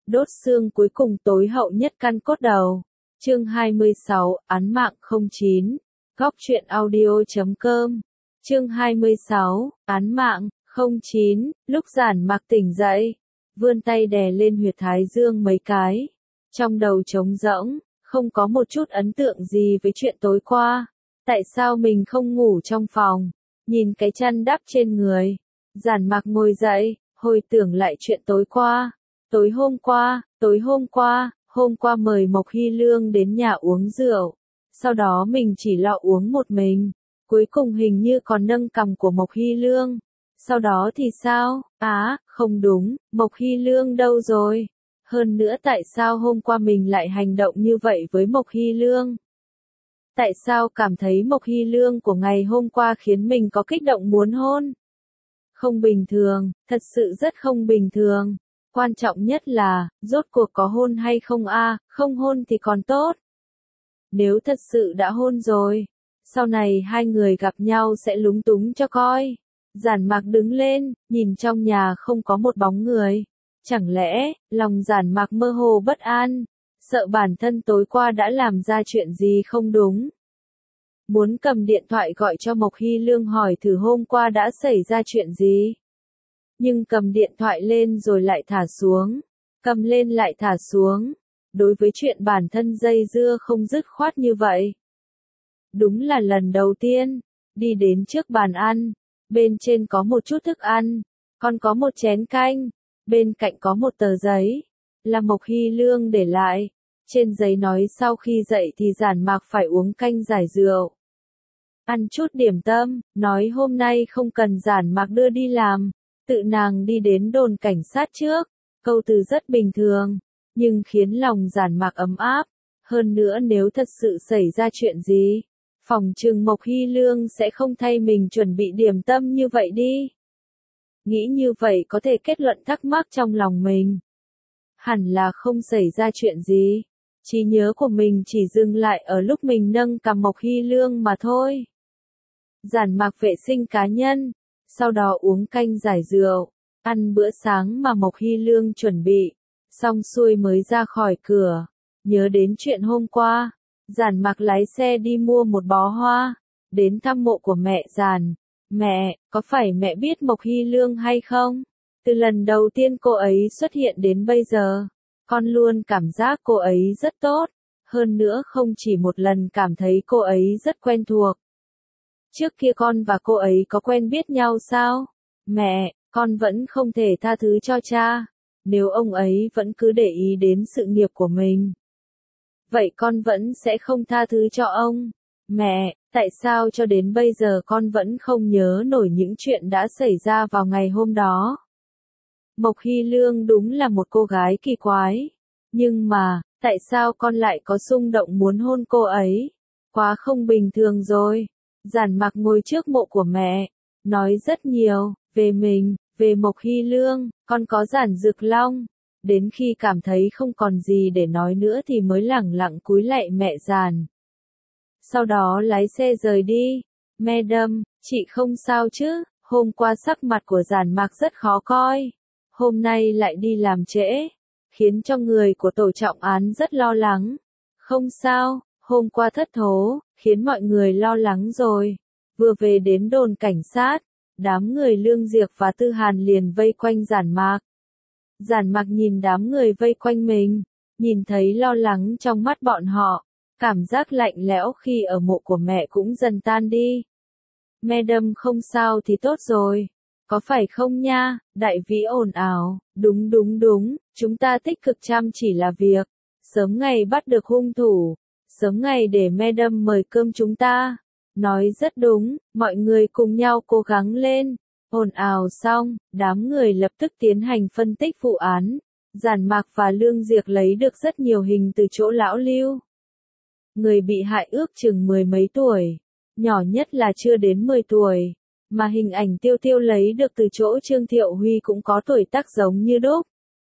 đốt xương cuối cùng tối hậu nhất căn cốt đầu. Chương 26, án mạng 09. Góc truyện audio.com. Chương 26, án mạng 09. Lúc Giản Mặc tỉnh dậy, vươn tay đè lên huyệt thái dương mấy cái. Trong đầu trống rỗng, không có một chút ấn tượng gì với chuyện tối qua. Tại sao mình không ngủ trong phòng? Nhìn cái chăn đắp trên người, Giản Mặc ngồi dậy, hồi tưởng lại chuyện tối qua. Hôm qua mời Mộc Hy Lương đến nhà uống rượu. Sau đó mình chỉ lo uống một mình. Cuối cùng hình như còn nâng cằm của Mộc Hy Lương. Sau đó thì sao? Không đúng, Mộc Hy Lương đâu rồi? Hơn nữa tại sao hôm qua mình lại hành động như vậy với Mộc Hy Lương? Tại sao cảm thấy Mộc Hy Lương của ngày hôm qua khiến mình có kích động muốn hôn? Không bình thường, thật sự rất không bình thường. Quan trọng nhất là, rốt cuộc có hôn hay không không hôn thì còn tốt. Nếu thật sự đã hôn rồi, sau này hai người gặp nhau sẽ lúng túng cho coi. Giản Mặc đứng lên, nhìn trong nhà không có một bóng người. Chẳng lẽ, lòng Giản Mặc mơ hồ bất an, sợ bản thân tối qua đã làm ra chuyện gì không đúng. Muốn cầm điện thoại gọi cho Mộc Hy Lương hỏi thử hôm qua đã xảy ra chuyện gì. Nhưng cầm điện thoại lên rồi lại thả xuống, cầm lên lại thả xuống. Đối với chuyện bản thân dây dưa không dứt khoát như vậy. Đúng là lần đầu tiên, đi đến trước bàn ăn, bên trên có một chút thức ăn, còn có một chén canh, bên cạnh có một tờ giấy, là Mộc Hy Lương để lại. Trên giấy nói sau khi dậy thì Giản Mặc phải uống canh giải rượu. Ăn chút điểm tâm, nói hôm nay không cần Giản Mặc đưa đi làm, tự nàng đi đến đồn cảnh sát trước. Câu từ rất bình thường, nhưng khiến lòng Giản Mặc ấm áp. Hơn nữa nếu thật sự xảy ra chuyện gì, phòng trừng Mộc Hy Lương sẽ không thay mình chuẩn bị điểm tâm như vậy đi. Nghĩ như vậy có thể kết luận thắc mắc trong lòng mình. Hẳn là không xảy ra chuyện gì. Trí nhớ của mình chỉ dừng lại ở lúc mình nâng cằm Mộc Hy Lương mà thôi. Giản Mặc vệ sinh cá nhân, sau đó uống canh giải rượu, ăn bữa sáng mà Mộc Hy Lương chuẩn bị, xong xuôi mới ra khỏi cửa. Nhớ đến chuyện hôm qua, Giản Mặc lái xe đi mua một bó hoa, đến thăm mộ của mẹ Giản. Mẹ, có phải mẹ biết Mộc Hy Lương hay không? Từ lần đầu tiên cô ấy xuất hiện đến bây giờ, con luôn cảm giác cô ấy rất tốt. Hơn nữa không chỉ một lần cảm thấy cô ấy rất quen thuộc. Trước kia con và cô ấy có quen biết nhau sao? Mẹ, con vẫn không thể tha thứ cho cha. Nếu ông ấy vẫn cứ để ý đến sự nghiệp của mình, vậy con vẫn sẽ không tha thứ cho ông. Mẹ, tại sao cho đến bây giờ con vẫn không nhớ nổi những chuyện đã xảy ra vào ngày hôm đó? Mộc Hy Lương đúng là một cô gái kỳ quái. Nhưng mà, tại sao con lại có xung động muốn hôn cô ấy? Quá không bình thường rồi. Giản Mặc ngồi trước mộ của mẹ, nói rất nhiều, về mình, về Mộc Hy Lương, con có Giản Dực Long. Đến khi cảm thấy không còn gì để nói nữa thì mới lẳng lặng cúi lạy mẹ Giản. Sau đó lái xe rời đi. Madam, chị không sao chứ? Hôm qua sắc mặt của Giản Mặc rất khó coi. Hôm nay lại đi làm trễ, khiến cho người của tổ trọng án rất lo lắng. Không sao, hôm qua thất thố, khiến mọi người lo lắng rồi. Vừa về đến đồn cảnh sát, đám người Lương Diệp và Tư Hàn liền vây quanh Giản Mặc. Giản Mặc nhìn đám người vây quanh mình, nhìn thấy lo lắng trong mắt bọn họ, cảm giác lạnh lẽo khi ở mộ của mẹ cũng dần tan đi. Madam không sao thì tốt rồi. Có phải không nha? Đại vĩ ồn ào, đúng, chúng ta tích cực chăm chỉ là việc. Sớm ngày bắt được hung thủ, sớm ngày để Madam mời cơm chúng ta. Nói rất đúng, mọi người cùng nhau cố gắng lên. Ồn ào xong, đám người lập tức tiến hành phân tích vụ án. Giản Mặc và Lương Diệp lấy được rất nhiều hình từ chỗ lão Lưu. Người bị hại ước chừng mười mấy tuổi, nhỏ nhất là chưa đến 10 tuổi. Mà hình ảnh Tiêu Tiêu lấy được từ chỗ Trương Thiệu Huy cũng có tuổi tác giống như đúc.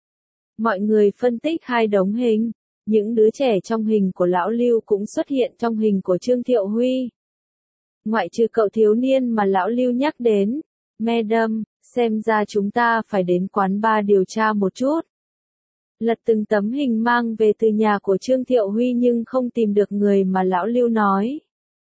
Mọi người phân tích hai đống hình, những đứa trẻ trong hình của lão Lưu cũng xuất hiện trong hình của Trương Thiệu Huy. Ngoại trừ cậu thiếu niên mà lão Lưu nhắc đến. Madam, xem ra chúng ta phải đến quán bar điều tra một chút. lật từng tấm hình mang về từ nhà của Trương Thiệu Huy nhưng không tìm được người mà lão Lưu nói.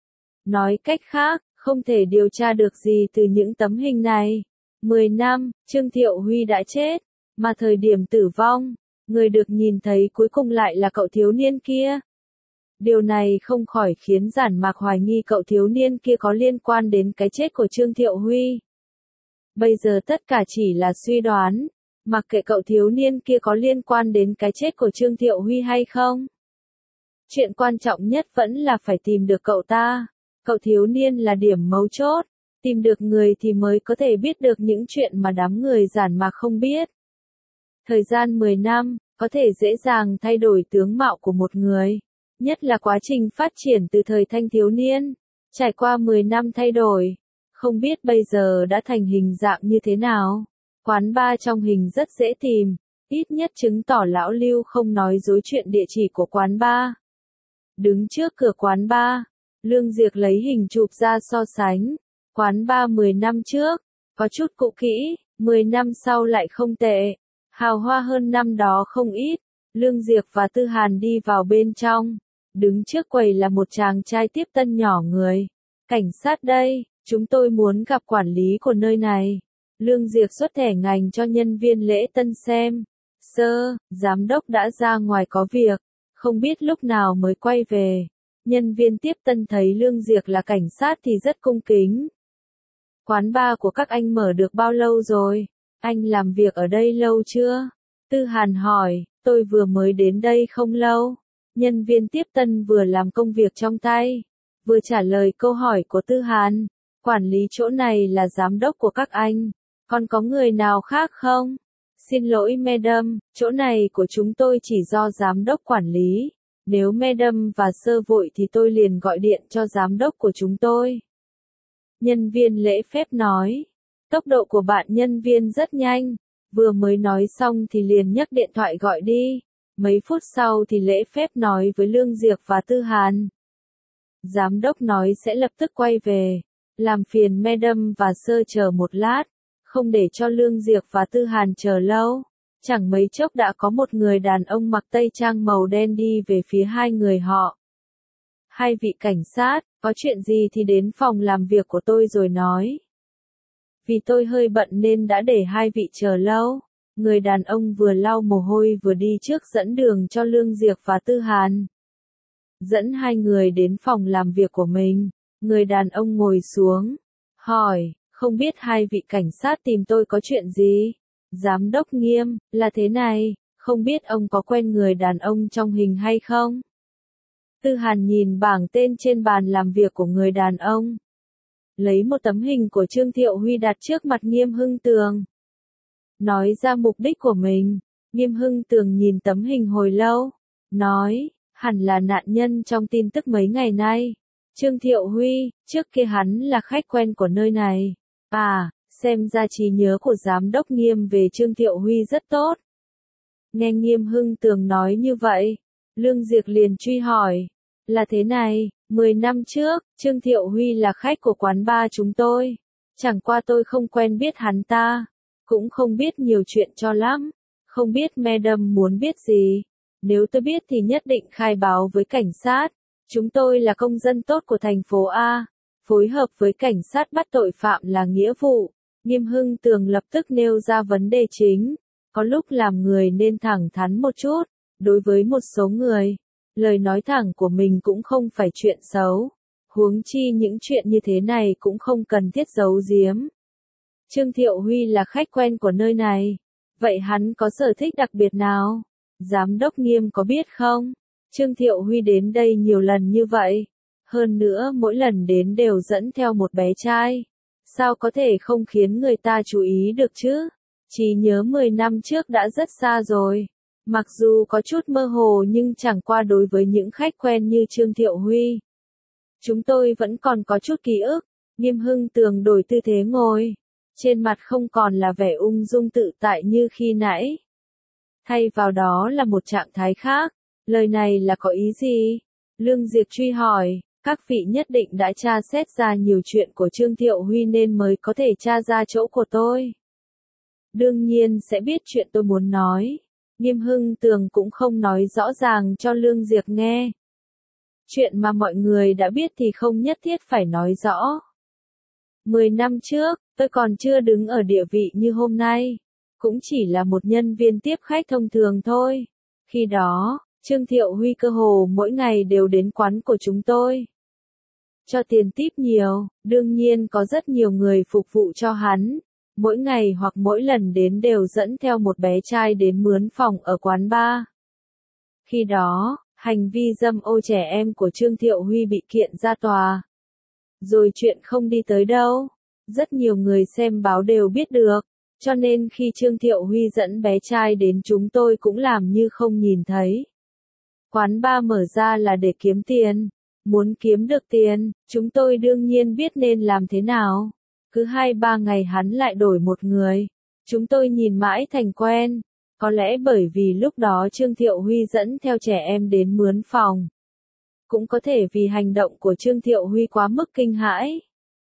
Nói cách khác, không thể điều tra được gì từ những tấm hình này. 10 năm, Trương Thiệu Huy đã chết, mà thời điểm tử vong, người được nhìn thấy cuối cùng lại là cậu thiếu niên kia. Điều này không khỏi khiến Giản Mạc hoài nghi cậu thiếu niên kia có liên quan đến cái chết của Trương Thiệu Huy. Bây giờ tất cả chỉ là suy đoán, mặc kệ cậu thiếu niên kia có liên quan đến cái chết của Trương Thiệu Huy hay không. Chuyện quan trọng nhất vẫn là phải tìm được cậu ta. Cậu thiếu niên là điểm mấu chốt, tìm được người thì mới có thể biết được những chuyện mà đám người Giản Mạc không biết. Thời gian 10 năm, có thể dễ dàng thay đổi tướng mạo của một người, nhất là quá trình phát triển từ thời thanh thiếu niên, trải qua 10 năm thay đổi, không biết bây giờ đã thành hình dạng như thế nào. Quán bar trong hình rất dễ tìm, ít nhất chứng tỏ lão Lưu không nói dối chuyện địa chỉ của quán bar. Đứng trước cửa quán bar, Lương Diệc lấy hình chụp ra so sánh. Quán bar 10 năm trước, có chút cũ kỹ, 10 năm sau lại không tệ. Hào hoa hơn năm đó không ít. Lương Diệc và Tư Hàn đi vào bên trong. Đứng trước quầy là một chàng trai tiếp tân nhỏ người. Cảnh sát đây, chúng tôi muốn gặp quản lý của nơi này. Lương Diệc xuất thẻ ngành cho nhân viên lễ tân xem. Sơ, giám đốc đã ra ngoài có việc, không biết lúc nào mới quay về. Nhân viên tiếp tân thấy Lương Diệc là cảnh sát thì rất cung kính. Quán bar của các anh mở được bao lâu rồi? Anh làm việc ở đây lâu chưa? Tư Hàn hỏi, tôi vừa mới đến đây không lâu. Nhân viên tiếp tân vừa làm công việc trong tay, vừa trả lời câu hỏi của Tư Hàn. Quản lý chỗ này là giám đốc của các anh. Còn có người nào khác không? Xin lỗi madam, chỗ này của chúng tôi chỉ do giám đốc quản lý. Nếu madam và sơ vội thì tôi liền gọi điện cho giám đốc của chúng tôi. Nhân viên lễ phép nói. Tốc độ của bạn nhân viên rất nhanh. Vừa mới nói xong thì liền nhấc điện thoại gọi đi. Mấy phút sau thì lễ phép nói với Lương Diệc và Tư Hàn. Giám đốc nói sẽ lập tức quay về. Làm phiền madam và sơ chờ một lát. Không để cho Lương Diệc và Tư Hàn chờ lâu. Chẳng mấy chốc đã có một người đàn ông mặc tây trang màu đen đi về phía hai người họ. Hai vị cảnh sát, có chuyện gì thì đến phòng làm việc của tôi rồi nói. Vì tôi hơi bận nên đã để hai vị chờ lâu. Người đàn ông vừa lau mồ hôi vừa đi trước dẫn đường cho Lương Diệc và Tư Hàn. Dẫn hai người đến phòng làm việc của mình. Người đàn ông ngồi xuống. Hỏi, không biết hai vị cảnh sát tìm tôi có chuyện gì? Giám đốc Nghiêm, là thế này, không biết ông có quen người đàn ông trong hình hay không? Tư Hàn nhìn bảng tên trên bàn làm việc của người đàn ông. Lấy một tấm hình của Trương Thiệu Huy đặt trước mặt Nghiêm Hưng Tường. Nói ra mục đích của mình, Nghiêm Hưng Tường nhìn tấm hình hồi lâu. Nói, hẳn là nạn nhân trong tin tức mấy ngày nay. Trương Thiệu Huy, trước kia hắn là khách quen của nơi này. À, xem ra trí nhớ của giám đốc Nghiêm về Trương Thiệu Huy rất tốt. Nghe Nghiêm Hưng Tường nói như vậy, Lương Diệc liền truy hỏi. Là thế này, 10 năm trước, Trương Thiệu Huy là khách của quán bar chúng tôi. Chẳng qua tôi không quen biết hắn ta, cũng không biết nhiều chuyện cho lắm. Không biết madam muốn biết gì. Nếu tôi biết thì nhất định khai báo với cảnh sát. Chúng tôi là công dân tốt của thành phố A. Phối hợp với cảnh sát bắt tội phạm là nghĩa vụ. Nghiêm Hưng Tường lập tức nêu ra vấn đề chính. Có lúc làm người nên thẳng thắn một chút. Đối với một số người, lời nói thẳng của mình cũng không phải chuyện xấu. Huống chi những chuyện như thế này cũng không cần thiết giấu giếm. Trương Thiệu Huy là khách quen của nơi này. Vậy hắn có sở thích đặc biệt nào? Giám đốc Nghiêm có biết không? Trương Thiệu Huy đến đây nhiều lần như vậy. Hơn nữa mỗi lần đến đều dẫn theo một bé trai. Sao có thể không khiến người ta chú ý được chứ? Chỉ nhớ 10 năm trước đã rất xa rồi. Mặc dù có chút mơ hồ nhưng chẳng qua đối với những khách quen như Trương Thiệu Huy. Chúng tôi vẫn còn có chút ký ức. Nghiêm Hưng Tường đổi tư thế ngồi. Trên mặt không còn là vẻ ung dung tự tại như khi nãy. Thay vào đó là một trạng thái khác. Lời này là có ý gì? Lương Diệc truy hỏi. Các vị nhất định đã tra xét ra nhiều chuyện của Trương Thiệu Huy nên mới có thể tra ra chỗ của tôi. Đương nhiên sẽ biết chuyện tôi muốn nói. Nghiêm Hưng Tường cũng không nói rõ ràng cho Lương Diệp nghe. Chuyện mà mọi người đã biết thì không nhất thiết phải nói rõ. 10 năm trước, tôi còn chưa đứng ở địa vị như hôm nay. Cũng chỉ là một nhân viên tiếp khách thông thường thôi. Khi đó, Trương Thiệu Huy cơ hồ mỗi ngày đều đến quán của chúng tôi. Cho tiền tip nhiều, đương nhiên có rất nhiều người phục vụ cho hắn. Mỗi ngày hoặc mỗi lần đến đều dẫn theo một bé trai đến mướn phòng ở quán bar. Khi đó, hành vi dâm ô trẻ em của Trương Thiệu Huy bị kiện ra tòa. Rồi chuyện không đi tới đâu. Rất nhiều người xem báo đều biết được. Cho nên khi Trương Thiệu Huy dẫn bé trai đến chúng tôi cũng làm như không nhìn thấy. Quán bar mở ra là để kiếm tiền. Muốn kiếm được tiền, chúng tôi đương nhiên biết nên làm thế nào. Cứ 2-3 ngày hắn lại đổi một người. Chúng tôi nhìn mãi thành quen. Có lẽ bởi vì lúc đó Trương Thiệu Huy dẫn theo trẻ em đến mướn phòng. Cũng có thể vì hành động của Trương Thiệu Huy quá mức kinh hãi.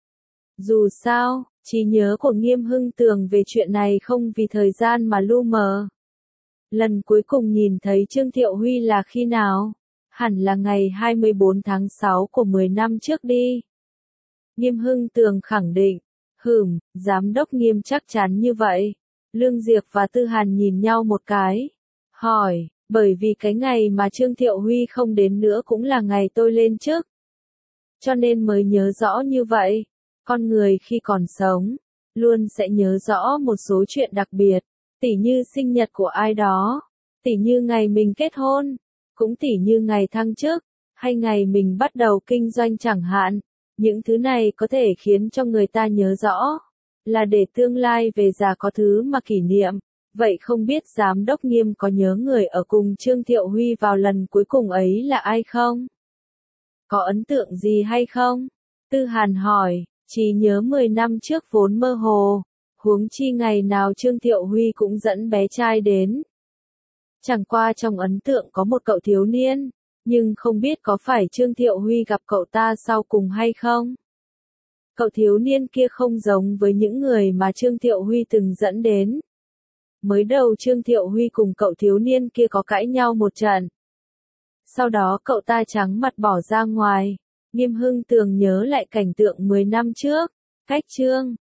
Dù sao, trí nhớ của Nghiêm Hưng Tường về chuyện này không vì thời gian mà lu mờ. Lần cuối cùng nhìn thấy Trương Thiệu Huy là khi nào? Hẳn là ngày 24 tháng 6 của 10 năm trước đi. Nghiêm Hưng Tường khẳng định. Giám đốc Nghiêm chắc chắn như vậy. Lương Diệp và Tư Hàn nhìn nhau một cái. Hỏi, bởi vì cái ngày mà Trương Thiệu Huy không đến nữa cũng là ngày tôi lên chức. Cho nên mới nhớ rõ như vậy. Con người khi còn sống, luôn sẽ nhớ rõ một số chuyện đặc biệt. Tỉ như sinh nhật của ai đó. Tỉ như ngày mình kết hôn. Cũng tỉ như ngày thăng chức. Hay ngày mình bắt đầu kinh doanh chẳng hạn. Những thứ này có thể khiến cho người ta nhớ rõ. Là để tương lai về già có thứ mà kỷ niệm. Vậy không biết giám đốc Nghiêm có nhớ người ở cùng Trương Thiệu Huy vào lần cuối cùng ấy là ai không? Có ấn tượng gì hay không? Tư Hàn hỏi, chỉ nhớ 10 năm trước vốn mơ hồ. Huống chi ngày nào Trương Thiệu Huy cũng dẫn bé trai đến. Chẳng qua trong ấn tượng có một cậu thiếu niên. Nhưng không biết có phải Trương Thiệu Huy gặp cậu ta sau cùng hay không? Cậu thiếu niên kia không giống với những người mà Trương Thiệu Huy từng dẫn đến. Mới đầu Trương Thiệu Huy cùng cậu thiếu niên kia có cãi nhau một trận. Sau đó cậu ta trắng mặt bỏ ra ngoài. Nghiêm Hưng Tường nhớ lại cảnh tượng 10 năm trước. Cách Trương